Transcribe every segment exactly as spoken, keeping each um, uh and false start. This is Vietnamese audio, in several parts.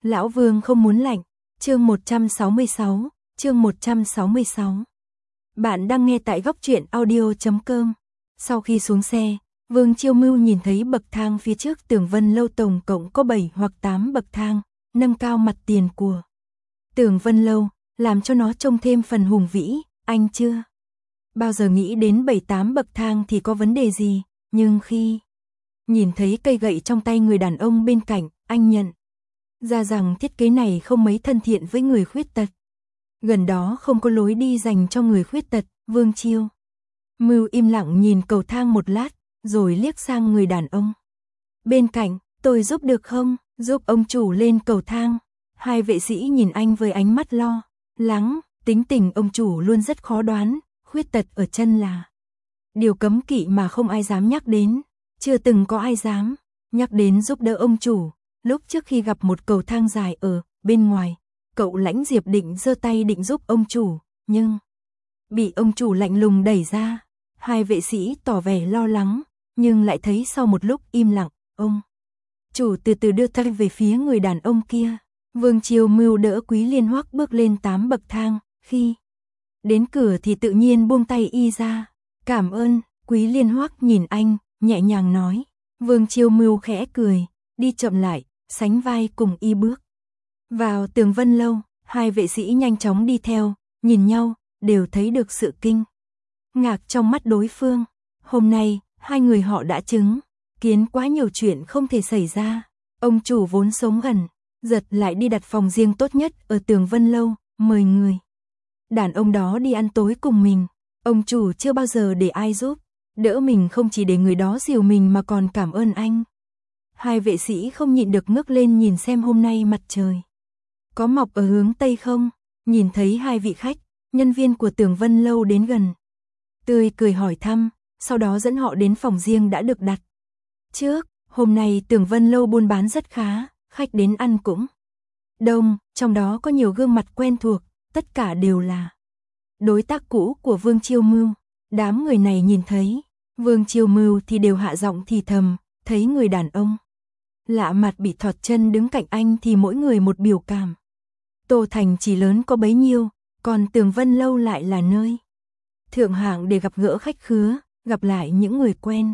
Lão Vương không muốn lạnh. Chương một trăm sáu mươi sáu, chương một trăm sáu mươi sáu. Bạn đang nghe tại góc truyện audio chấm com. Sau khi xuống xe, Vương Chiêu Mưu nhìn thấy bậc thang phía trước Tường Vân Lâu tổng cộng có bảy hoặc tám bậc thang, nâng cao mặt tiền của Tường Vân Lâu, làm cho nó trông thêm phần hùng vĩ. Anh chưa bao giờ nghĩ đến bảy tám bậc thang thì có vấn đề gì, nhưng khi nhìn thấy cây gậy trong tay người đàn ông bên cạnh, anh nhận ra rằng thiết kế này không mấy thân thiện với người khuyết tật. Gần đó không có lối đi dành cho người khuyết tật. Vương Chiêu Mưu im lặng nhìn cầu thang một lát, rồi liếc sang người đàn ông bên cạnh. Tôi giúp được không? Giúp ông chủ lên cầu thang. Hai vệ sĩ nhìn anh với ánh mắt lo lắng. Tính tình ông chủ luôn rất khó đoán, khuyết tật ở chân là điều cấm kỵ mà không ai dám nhắc đến. Chưa từng có ai dám nhắc đến giúp đỡ ông chủ. Lúc trước khi gặp một cầu thang dài ở bên ngoài, cậu Lãnh Diệp định giơ tay định giúp ông chủ, nhưng bị ông chủ lạnh lùng đẩy ra. Hai vệ sĩ tỏ vẻ lo lắng, nhưng lại thấy sau một lúc im lặng, ông chủ từ từ đưa tay về phía người đàn ông kia. Vương Chiêu Mưu đỡ Quý Liên Hoắc bước lên tám bậc thang, khi đến cửa thì tự nhiên buông tay y ra. Cảm ơn. Quý Liên Hoắc nhìn anh, nhẹ nhàng nói. Vương Chiêu Mưu khẽ cười, đi chậm lại, sánh vai cùng y bước vào Tường Vân Lâu. Hai vệ sĩ nhanh chóng đi theo, nhìn nhau, đều thấy được sự kinh ngạc trong mắt đối phương. Hôm nay, hai người họ đã chứng kiến quá nhiều chuyện không thể xảy ra. Ông chủ vốn sống gần, giật lại đi đặt phòng riêng tốt nhất ở Tường Vân Lâu, mời người đàn ông đó đi ăn tối cùng mình. Ông chủ chưa bao giờ để ai giúp đỡ mình, không chỉ để người đó dìu mình mà còn cảm ơn anh. Hai vệ sĩ không nhịn được ngước lên nhìn xem hôm nay mặt trời có mọc ở hướng Tây không. Nhìn thấy hai vị khách, nhân viên của Tường Vân Lâu đến gần, tươi cười hỏi thăm, sau đó dẫn họ đến phòng riêng đã được đặt trước. Hôm nay Tường Vân Lâu buôn bán rất khá, khách đến ăn cũng đông, trong đó có nhiều gương mặt quen thuộc, tất cả đều là đối tác cũ của Vương Chiêu Mưu. Đám người này nhìn thấy Vương Chiêu Mưu thì đều hạ giọng thì thầm, thấy người đàn ông lạ mặt bị thọt chân đứng cạnh anh thì mỗi người một biểu cảm. Tô Thành chỉ lớn có bấy nhiêu, còn Tường Vân Lâu lại là nơi thượng hạng để gặp gỡ khách khứa, gặp lại những người quen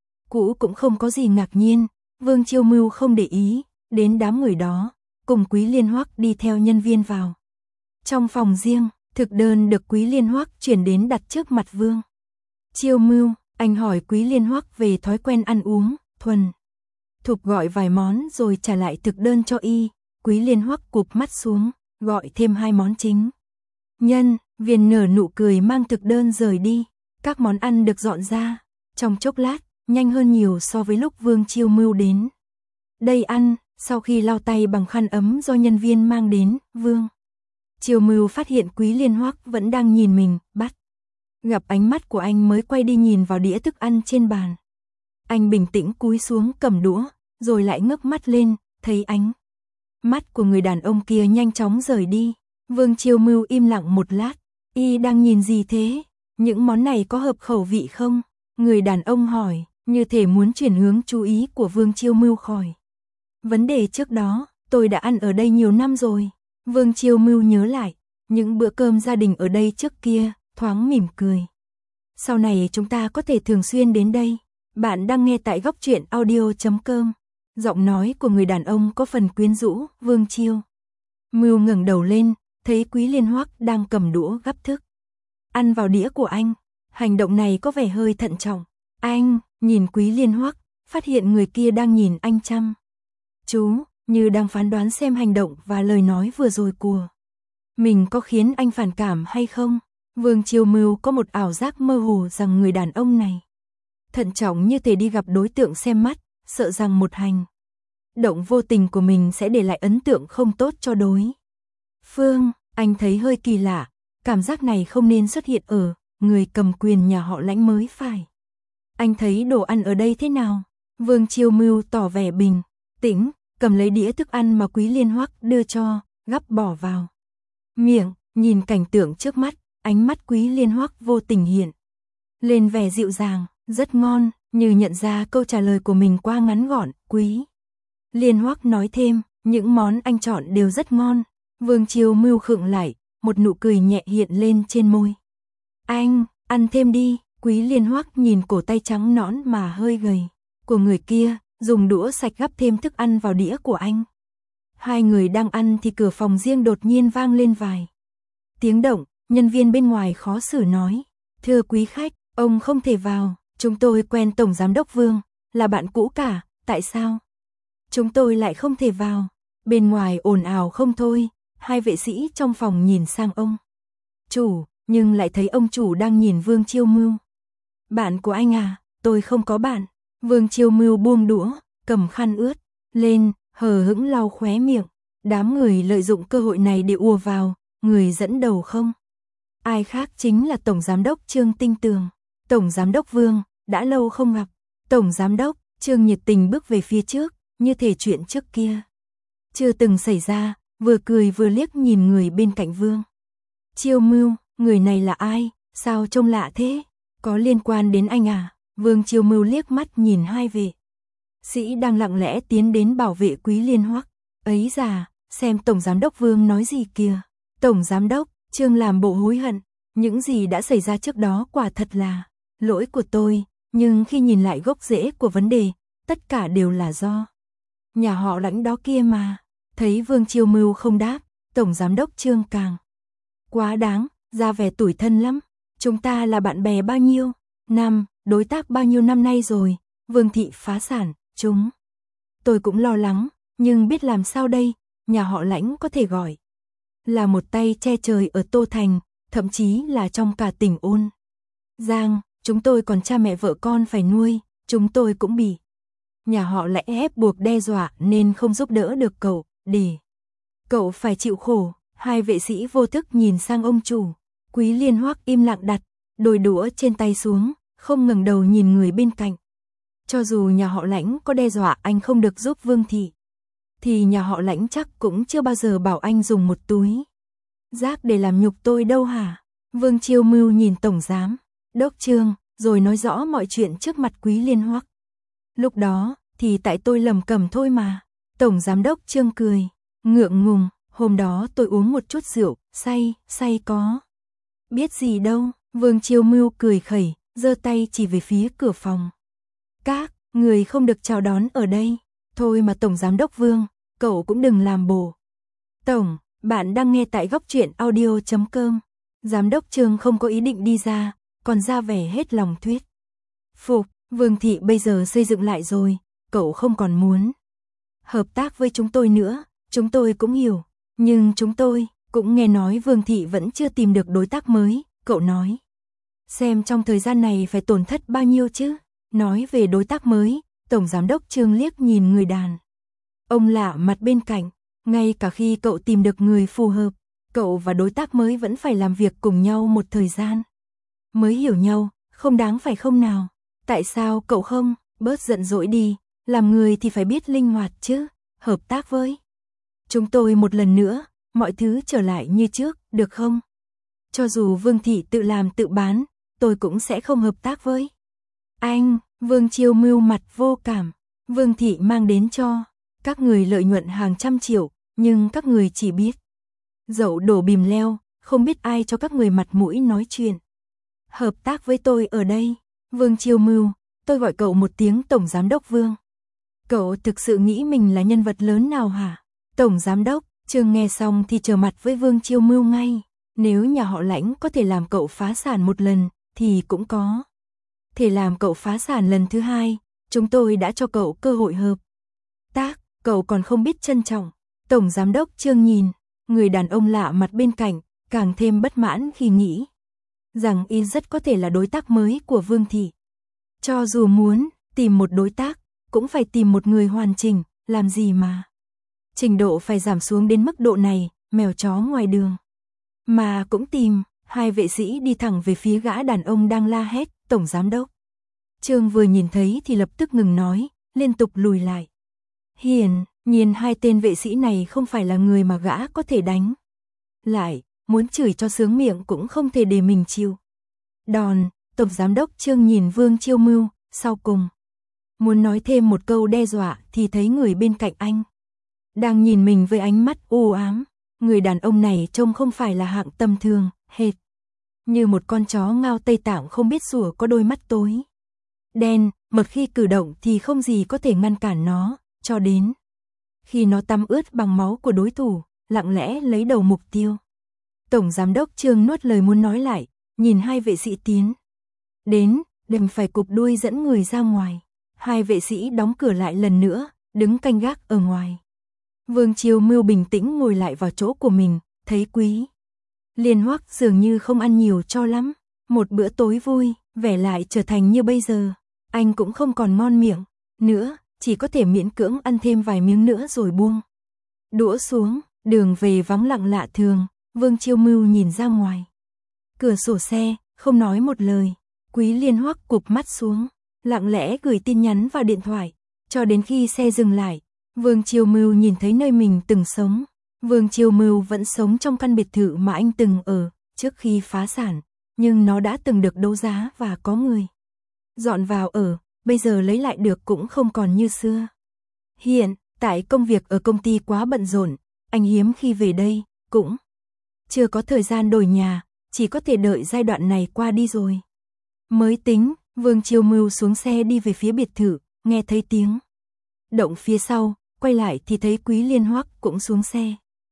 cũ cũng không có gì ngạc nhiên. Vương Chiêu Mưu không để ý đến đám người đó, cùng Quý Liên Hoắc đi theo nhân viên vào trong phòng riêng. Thực đơn được Quý Liên Hoắc chuyển đến đặt trước mặt Vương Chiêu Mưu. Anh hỏi Quý Liên Hoắc về thói quen ăn uống, thuần thục gọi vài món rồi trả lại thực đơn cho y. Quý Liên Hoắc cụp mắt xuống, gọi thêm hai món chính. Nhân viên nở nụ cười mang thực đơn rời đi. Các món ăn được dọn ra trong chốc lát, nhanh hơn nhiều so với lúc Vương Chiêu Mưu đến đây ăn. Sau khi lau tay bằng khăn ấm do nhân viên mang đến, Vương Chiêu Mưu phát hiện Quý Liên Hoắc vẫn đang nhìn mình, bắt gặp ánh mắt của anh mới quay đi nhìn vào đĩa thức ăn trên bàn. Anh bình tĩnh cúi xuống cầm đũa, rồi lại ngước mắt lên, thấy ánh mắt của người đàn ông kia nhanh chóng rời đi. Vương Chiêu Mưu im lặng một lát, y đang nhìn gì thế? Những món này có hợp khẩu vị không? Người đàn ông hỏi, như thể muốn chuyển hướng chú ý của Vương Chiêu Mưu khỏi vấn đề trước đó. Tôi đã ăn ở đây nhiều năm rồi. Vương Chiêu Mưu nhớ lại những bữa cơm gia đình ở đây trước kia, thoáng mỉm cười. Sau này chúng ta có thể thường xuyên đến đây. Bạn đang nghe tại góc truyện audio chấm com. Giọng nói của người đàn ông có phần quyến rũ. Vương Chiêu Mưu ngẩng đầu lên, thấy Quý Liên Hoắc đang cầm đũa gắp thức ăn vào đĩa của anh. Hành động này có vẻ hơi thận trọng. Anh nhìn Quý Liên Hoắc, phát hiện người kia đang nhìn anh chăm chú, như đang phán đoán xem hành động và lời nói vừa rồi của mình có khiến anh phản cảm hay không. Vương Chiêu Mưu có một ảo giác mơ hồ rằng người đàn ông này thận trọng như thể đi gặp đối tượng xem mắt, sợ rằng một hành động vô tình của mình sẽ để lại ấn tượng không tốt cho đối phương. Anh thấy hơi kỳ lạ, cảm giác này không nên xuất hiện ở người cầm quyền nhà họ Lãnh mới phải. Anh thấy đồ ăn ở đây thế nào? Vương Chiêu Mưu tỏ vẻ bình tĩnh, cầm lấy đĩa thức ăn mà Quý Liên Hoắc đưa cho, gắp bỏ vào miệng. Nhìn cảnh tượng trước mắt, ánh mắt Quý Liên Hoắc vô tình hiện lên vẻ dịu dàng, rất ngon. Như nhận ra câu trả lời của mình quá ngắn gọn, Quý Liên Hoắc nói thêm, Những món anh chọn đều rất ngon. Vương Chiêu Mưu khựng lại, một nụ cười nhẹ hiện lên trên môi. Anh, ăn thêm đi. Quý Liên Hoắc nhìn cổ tay trắng nõn mà hơi gầy của người kia, dùng đũa sạch gắp thêm thức ăn vào đĩa của anh. Hai người đang ăn thì cửa phòng riêng đột nhiên vang lên vài tiếng động, nhân viên bên ngoài khó xử nói. Thưa quý khách, ông không thể vào, chúng tôi quen Tổng Giám đốc Vương, là bạn cũ cả, tại sao chúng tôi lại không thể vào? Bên ngoài ồn ào không thôi, hai vệ sĩ trong phòng nhìn sang ông chủ, nhưng lại thấy ông chủ đang nhìn Vương Chiêu Mưu. Bạn của anh à? Tôi không có bạn. Vương Chiêu Mưu buông đũa, cầm khăn ướt lên, hờ hững lau khóe miệng. Đám người lợi dụng cơ hội này để ùa vào, người dẫn đầu không ai khác chính là Tổng Giám đốc Trương Tinh Tường. Tổng Giám đốc Vương, đã lâu không gặp. Tổng Giám đốc, Trương nhiệt tình bước về phía trước, như thể chuyện trước kia chưa từng xảy ra, vừa cười vừa liếc nhìn người bên cạnh Vương Chiêu Mưu. Người này là ai? Sao trông lạ thế? Có liên quan đến anh à? Vương Chiêu Mưu liếc mắt nhìn hai vệ sĩ đang lặng lẽ tiến đến bảo vệ Quý Liên Hoắc. Ấy già, xem Tổng Giám đốc Vương nói gì kìa. Tổng Giám đốc, Trương làm bộ hối hận. Những gì đã xảy ra trước đó quả thật là lỗi của tôi, nhưng khi nhìn lại gốc rễ của vấn đề, tất cả đều là do nhà họ Lãnh đó kia mà. Thấy Vương Chiêu Mưu không đáp, Tổng Giám đốc Trương càng quá đáng, ra vẻ tủi thân lắm. Chúng ta là bạn bè bao nhiêu năm, đối tác bao nhiêu năm nay rồi. Vương thị phá sản, chúng tôi cũng lo lắng, nhưng biết làm sao đây. Nhà họ Lãnh có thể gọi là một tay che trời ở Tô Thành, thậm chí là trong cả tỉnh Ôn Giang. Chúng tôi còn cha mẹ vợ con phải nuôi, chúng tôi cũng bị nhà họ Lãnh ép buộc đe dọa nên không giúp đỡ được cậu, để cậu phải chịu khổ. Hai vệ sĩ vô thức nhìn sang ông chủ. Quý Liên Hoắc im lặng đặt đôi đũa trên tay xuống, không ngẩng đầu nhìn người bên cạnh. Cho dù nhà họ Lãnh có đe dọa anh không được giúp Vương thị, thì nhà họ Lãnh chắc cũng chưa bao giờ bảo anh dùng một túi rác để làm nhục tôi đâu hả? Vương Chiêu Mưu nhìn Tổng Giám đốc Trương, rồi nói rõ mọi chuyện trước mặt Quý Liên Hoắc. Lúc đó, thì tại tôi lầm cầm thôi mà. Tổng Giám đốc Trương cười, ngượng ngùng, hôm đó tôi uống một chút rượu, say, say có biết gì đâu. Vương Chiêu Mưu cười khẩy, giơ tay chỉ về phía cửa phòng. Các người không được chào đón ở đây. Thôi mà Tổng Giám đốc Vương, cậu cũng đừng làm bồ. Tổng, bạn đang nghe tại góc truyện audio chấm com. Giám đốc Trương không có ý định đi ra, còn ra vẻ hết lòng thuyết phục. Vương thị bây giờ xây dựng lại rồi, cậu không còn muốn hợp tác với chúng tôi nữa. Chúng tôi cũng hiểu, nhưng chúng tôi cũng nghe nói Vương thị vẫn chưa tìm được đối tác mới. Cậu nói xem trong thời gian này phải tổn thất bao nhiêu chứ. Nói về đối tác mới, Tổng Giám đốc Trương liếc nhìn người đàn ông lạ mặt bên cạnh. Ngay cả khi cậu tìm được người phù hợp, cậu và đối tác mới vẫn phải làm việc cùng nhau một thời gian mới hiểu nhau, không đáng phải không nào? Tại sao cậu không bớt giận dỗi đi? Làm người thì phải biết linh hoạt chứ. Hợp tác với chúng tôi một lần nữa, mọi thứ trở lại như trước, được không? Cho dù Vương thị tự làm tự bán, tôi cũng sẽ không hợp tác với anh. Vương Chiêu Mưu mặt vô cảm. Vương thị mang đến cho các người lợi nhuận hàng trăm triệu, nhưng các người chỉ biết dậu đổ bìm leo, không biết ai cho các người mặt mũi nói chuyện hợp tác với tôi ở đây. Vương Chiêu Mưu, tôi gọi cậu một tiếng Tổng Giám đốc Vương. Cậu thực sự nghĩ mình là nhân vật lớn nào hả? Tổng Giám đốc Trương nghe xong thì trở mặt với Vương Chiêu Mưu ngay. Nếu nhà họ Lãnh có thể làm cậu phá sản một lần, thì cũng có thể làm cậu phá sản lần thứ hai. Chúng tôi đã cho cậu cơ hội hợp tác, cậu còn không biết trân trọng. Tổng Giám đốc Trương nhìn người đàn ông lạ mặt bên cạnh, càng thêm bất mãn khi nghĩ rằng y rất có thể là đối tác mới của Vương thị. Cho dù muốn tìm một đối tác, cũng phải tìm một người hoàn chỉnh, làm gì mà trình độ phải giảm xuống đến mức độ này, mèo chó ngoài đường mà cũng tìm. Hai vệ sĩ đi thẳng về phía gã đàn ông đang la hét. Tổng Giám đốc Trương vừa nhìn thấy thì lập tức ngừng nói, liên tục lùi lại. Hiển nhiên hai tên vệ sĩ này không phải là người mà gã có thể đánh lại, muốn chửi cho sướng miệng cũng không thể để mình chịu đòn. Tổng Giám đốc Trương nhìn Vương Chiêu Mưu, sau cùng muốn nói thêm một câu đe dọa thì thấy người bên cạnh anh đang nhìn mình với ánh mắt u ám. Người đàn ông này trông không phải là hạng tầm thường, hệt như một con chó ngao Tây Tạng không biết sủa, có đôi mắt tối đen, một khi cử động thì không gì có thể ngăn cản nó, cho đến khi nó tắm ướt bằng máu của đối thủ, lặng lẽ lấy đầu mục tiêu. Tổng giám đốc Trương nuốt lời muốn nói lại, nhìn hai vệ sĩ tiến đến, đành phải cụp đuôi dẫn người ra ngoài. Hai vệ sĩ đóng cửa lại lần nữa, đứng canh gác ở ngoài. Vương Chiêu Mưu bình tĩnh ngồi lại vào chỗ của mình, thấy Quý Liên Hoắc dường như không ăn nhiều cho lắm. Một bữa tối vui, vẻ lại trở thành như bây giờ. Anh cũng không còn ngon miệng nữa, chỉ có thể miễn cưỡng ăn thêm vài miếng nữa rồi buông đũa xuống. Đường về vắng lặng lạ thường. Vương Chiêu Mưu nhìn ra ngoài cửa sổ xe, không nói một lời. Quý Liên Hoắc cụp mắt xuống, lặng lẽ gửi tin nhắn vào điện thoại, cho đến khi xe dừng lại. Vương Chiêu Mưu nhìn thấy nơi mình từng sống. Vương Chiêu Mưu vẫn sống trong căn biệt thự mà anh từng ở trước khi phá sản, nhưng nó đã từng được đấu giá và có người dọn vào ở, bây giờ lấy lại được cũng không còn như xưa. Hiện tại công việc ở công ty quá bận rộn, anh hiếm khi về đây, cũng chưa có thời gian đổi nhà, chỉ có thể đợi giai đoạn này qua đi rồi mới tính. Vương Chiêu Mưu xuống xe đi về phía biệt thự, nghe thấy tiếng động phía sau, quay lại thì thấy Quý Liên Hoắc cũng xuống xe.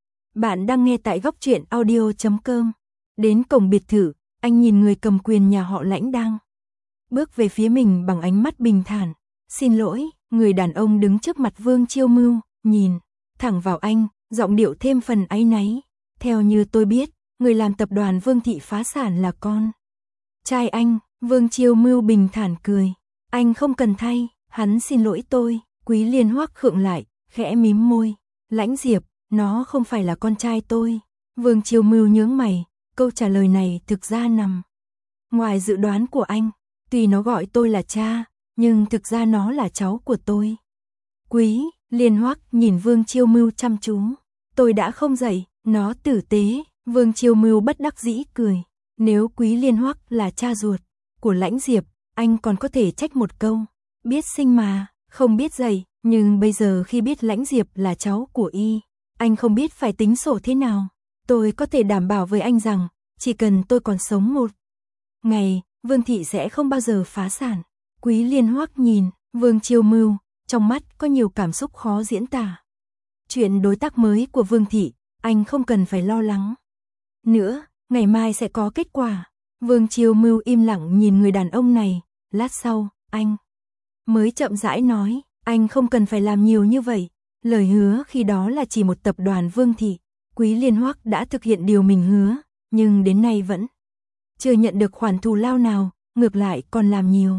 Bạn đang nghe tại góc truyện audio chấm com. Đến cổng biệt thự, anh nhìn người cầm quyền nhà họ Lãnh đang bước về phía mình bằng ánh mắt bình thản. Xin lỗi, người đàn ông đứng trước mặt Vương Chiêu Mưu, nhìn thẳng vào anh, giọng điệu thêm phần áy náy. Theo như tôi biết, người làm tập đoàn Vương Thị phá sản là con trai anh. Vương Chiêu Mưu bình thản cười. Anh không cần thay, hắn xin lỗi tôi. Quý Liên Hoắc khựng lại, khẽ mím môi. Lãnh Diệp, nó không phải là con trai tôi. Vương Chiêu Mưu nhướng mày, câu trả lời này thực ra nằm ngoài dự đoán của anh. Tuy nó gọi tôi là cha, nhưng thực ra nó là cháu của tôi. Quý Liên Hoắc nhìn Vương Chiêu Mưu chăm chú. Tôi đã không dạy nó tử tế. Vương Chiêu Mưu bất đắc dĩ cười. Nếu Quý Liên Hoắc là cha ruột của Lãnh Diệp, anh còn có thể trách một câu, biết sinh mà, không biết dạy. Nhưng bây giờ khi biết Lãnh Diệp là cháu của y, anh không biết phải tính sổ thế nào. Tôi có thể đảm bảo với anh rằng, chỉ cần tôi còn sống một ngày, Vương Thị sẽ không bao giờ phá sản. Quý Liên Hoắc nhìn Vương Chiêu Mưu, trong mắt có nhiều cảm xúc khó diễn tả. Chuyện đối tác mới của Vương Thị, anh không cần phải lo lắng nữa, ngày mai sẽ có kết quả. Vương Chiêu Mưu im lặng nhìn người đàn ông này, lát sau, anh mới chậm rãi nói, anh không cần phải làm nhiều như vậy. Lời hứa khi đó là chỉ một tập đoàn Vương Thị. Quý Liên Hoắc đã thực hiện điều mình hứa, nhưng đến nay vẫn chưa nhận được khoản thù lao nào, ngược lại còn làm nhiều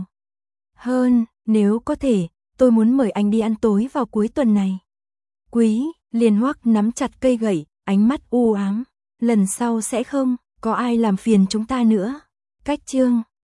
hơn. Nếu có thể, tôi muốn mời anh đi ăn tối vào cuối tuần này. Quý Liên Hoắc nắm chặt cây gậy, ánh mắt u ám. Lần sau sẽ không có ai làm phiền chúng ta nữa. Cách chương